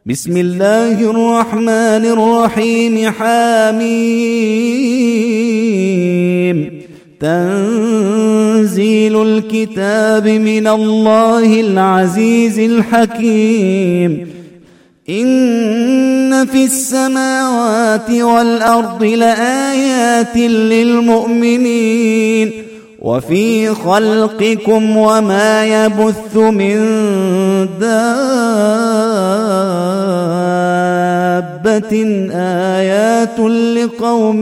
بسم الله الرحمن الرحيم. حميم. تنزيل الكتاب من الله العزيز الحكيم. إن في السماوات والأرض لآيات للمؤمنين وفي خلقكم وما يبث من دابة آيات لقوم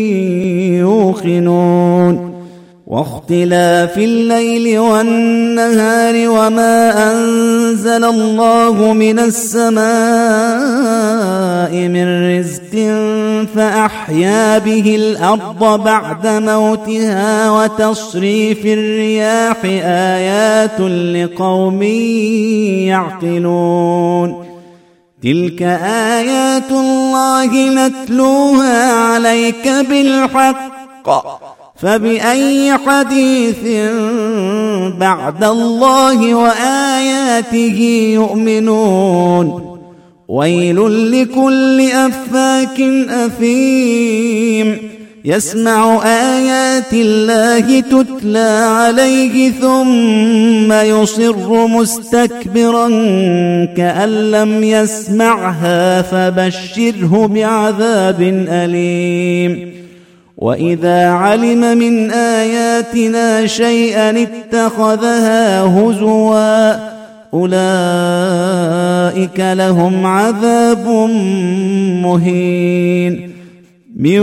يوقنون. واختلاف الليل والنهار وما أنزل الله من السماء من رزق فأحيا به الأرض بعد موتها وتصريف الرياح آيات لقوم يعقلون. تلك آيات الله نتلوها عليك بالحق فبأي حديث بعد الله وآياته يؤمنون. ويل لكل أفاك أثيم يسمع آيات الله تتلى عليه ثم يصر مستكبرا كأن لم يسمعها فبشره بعذاب أليم. وإذا علم من آياتنا شيئا اتخذها هزوا أولئك لهم عذاب مهين. من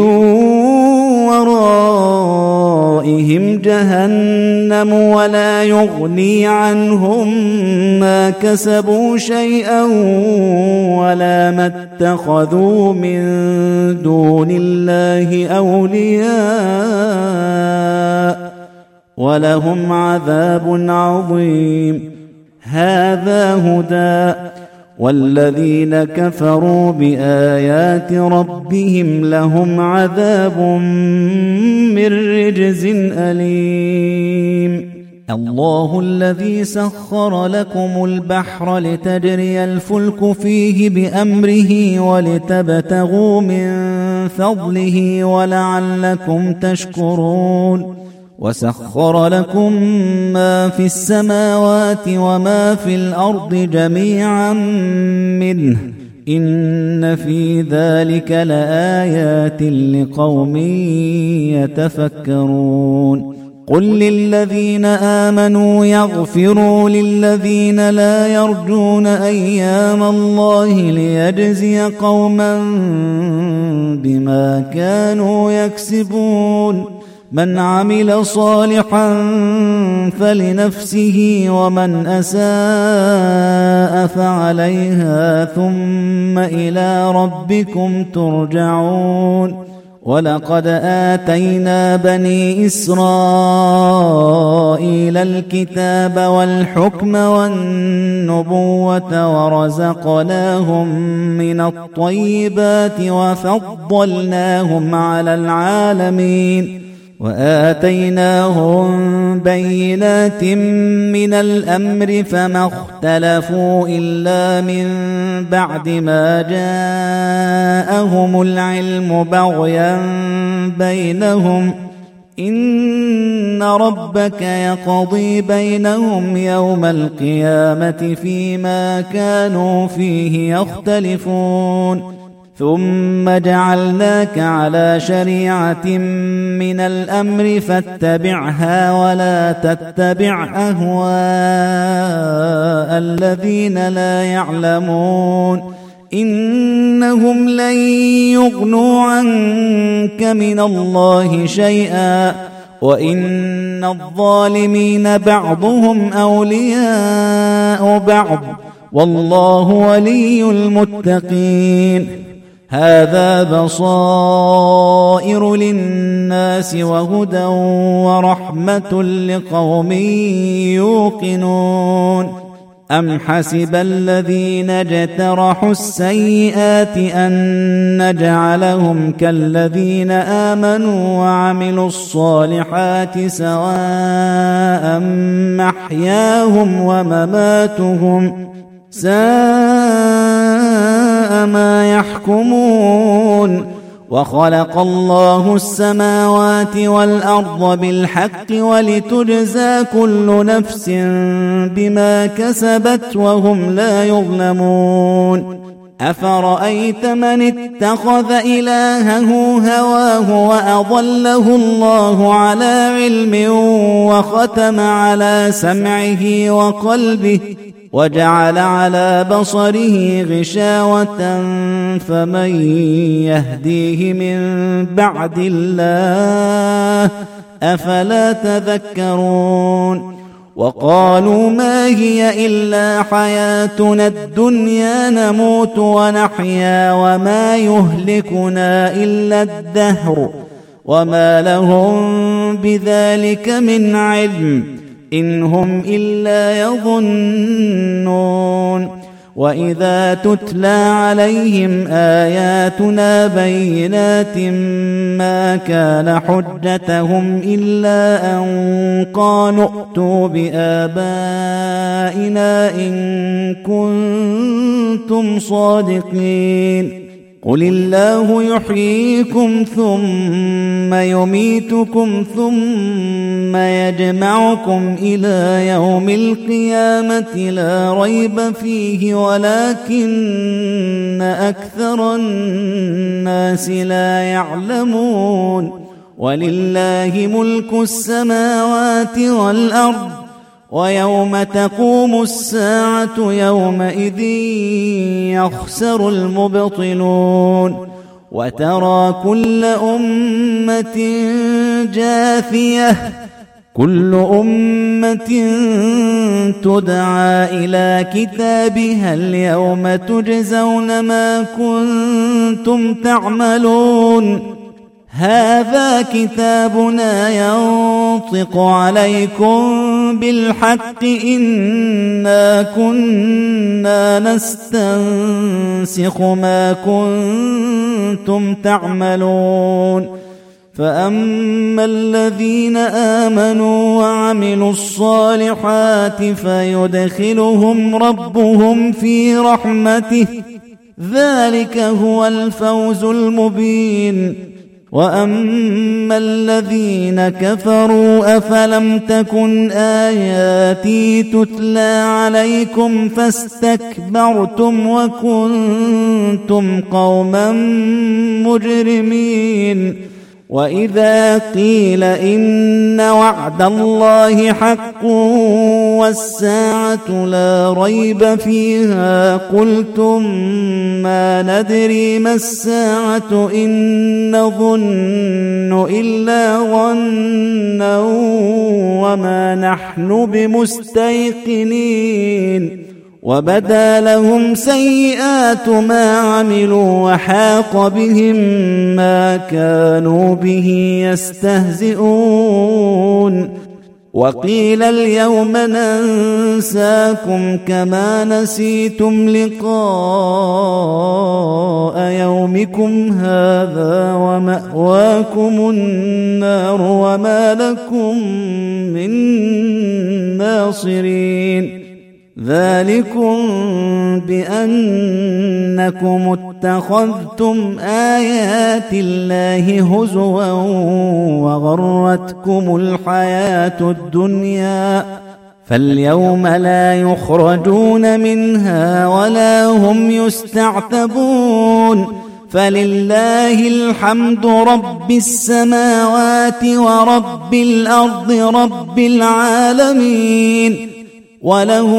ورائهم جهنم ولا يغني عنهم ما كسبوا شيئا ولا ما اتخذوا من دون الله أولياء ولهم عذاب عظيم. هذا هدى والذين كفروا بآيات ربهم لهم عذاب من رجز أليم. الله الذي سخر لكم البحر لتجري الفلك فيه بأمره ولتبتغوا من فضله ولعلكم تشكرون. وسخر لكم ما في السماوات وما في الأرض جميعا منه إن في ذلك لآيات لقوم يتفكرون. قل للذين آمنوا يغفروا للذين لا يرجون أيام الله ليجزي قوما بما كانوا يكسبون. من عمل صالحا فلنفسه ومن أساء فعليها ثم إلى ربكم ترجعون. ولقد آتينا بني إسرائيل الكتاب والحكم والنبوة ورزقناهم من الطيبات وفضلناهم على العالمين وآتيناهم بينات من الأمر فما اختلفوا إلا من بعد ما جاءهم العلم بغيا بينهم. إن ربك يقضي بينهم يوم القيامة فيما كانوا فيه يختلفون. ثم جعلناك على شريعة من الأمر فاتبعها ولا تتبع أهواء الذين لا يعلمون إنهم لن يغنوا عنك من الله شيئا وإن الظالمين بعضهم أولياء بعض والله ولي المتقين. هذا بصائر للناس وهدى ورحمة لقوم يوقنون. أم حسب الذين اجترحوا السيئات أن نجعلهم كالذين آمنوا وعملوا الصالحات سواء محياهم ومماتهم ساء يحكمون وخلق الله السماوات والأرض بالحق ولتجزى كل نفس بما كسبت وهم لا يظلمون أفرأيت من اتخذ إلهه هواه وأضله الله على علم وختم على سمعه وقلبه وجعل على بصره غشاوة فمن يهديه من بعد الله أفلا تذكرون وقالوا ما هي إلا حياتنا الدنيا نموت ونحيا وما يهلكنا إلا الدهر وما لهم بذلك من علم إن هم إلا يظنون وإذا تتلى عليهم آياتنا بينات ما كان حجتهم إلا أن قالوا ائتوا بآبائنا إن كنتم صادقين قل الله يحييكم ثم يميتكم ثم يجمعكم إلى يوم القيامة لا ريب فيه ولكن أكثر الناس لا يعلمون ولله ملك السماوات والأرض ويوم تقوم الساعة يومئذ يخسر المبطلون وترى كل أمة جاثية كل أمة تدعى إلى كتابها اليوم تجزون ما كنتم تعملون هذا كتابنا ينطق عليكم بالحق إنا كنا نستنسخ ما كنتم تعملون فأما الذين آمنوا وعملوا الصالحات فيدخلهم ربهم في رحمته ذلك هو الفوز المبين وأما الذين كفروا أفلم تكن آياتي تتلى عليكم فاستكبرتم وكنتم قوما مجرمين وإذا قيل إن وعد الله حق والساعة لا ريب فيها قلتم ما ندري ما الساعة إن نظن إلا ظنا وما نحن بمستيقنين وبدا لهم سيئات ما عملوا وحاق بهم ما كانوا به يستهزئون وقيل اليوم ننساكم كما نسيتم لقاء يومكم هذا ومأواكم النار وما لكم من ناصرين ذلكم بأنكم اتخذتم آيات الله هزوا وغرتكم الحياة الدنيا فاليوم لا يخرجون منها ولا هم يستعتبون فلله الحمد رب السماوات ورب الأرض رب العالمين وله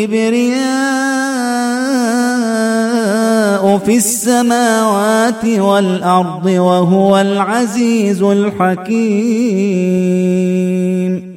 الكبرياء في السماوات والأرض وهو العزيز الحكيم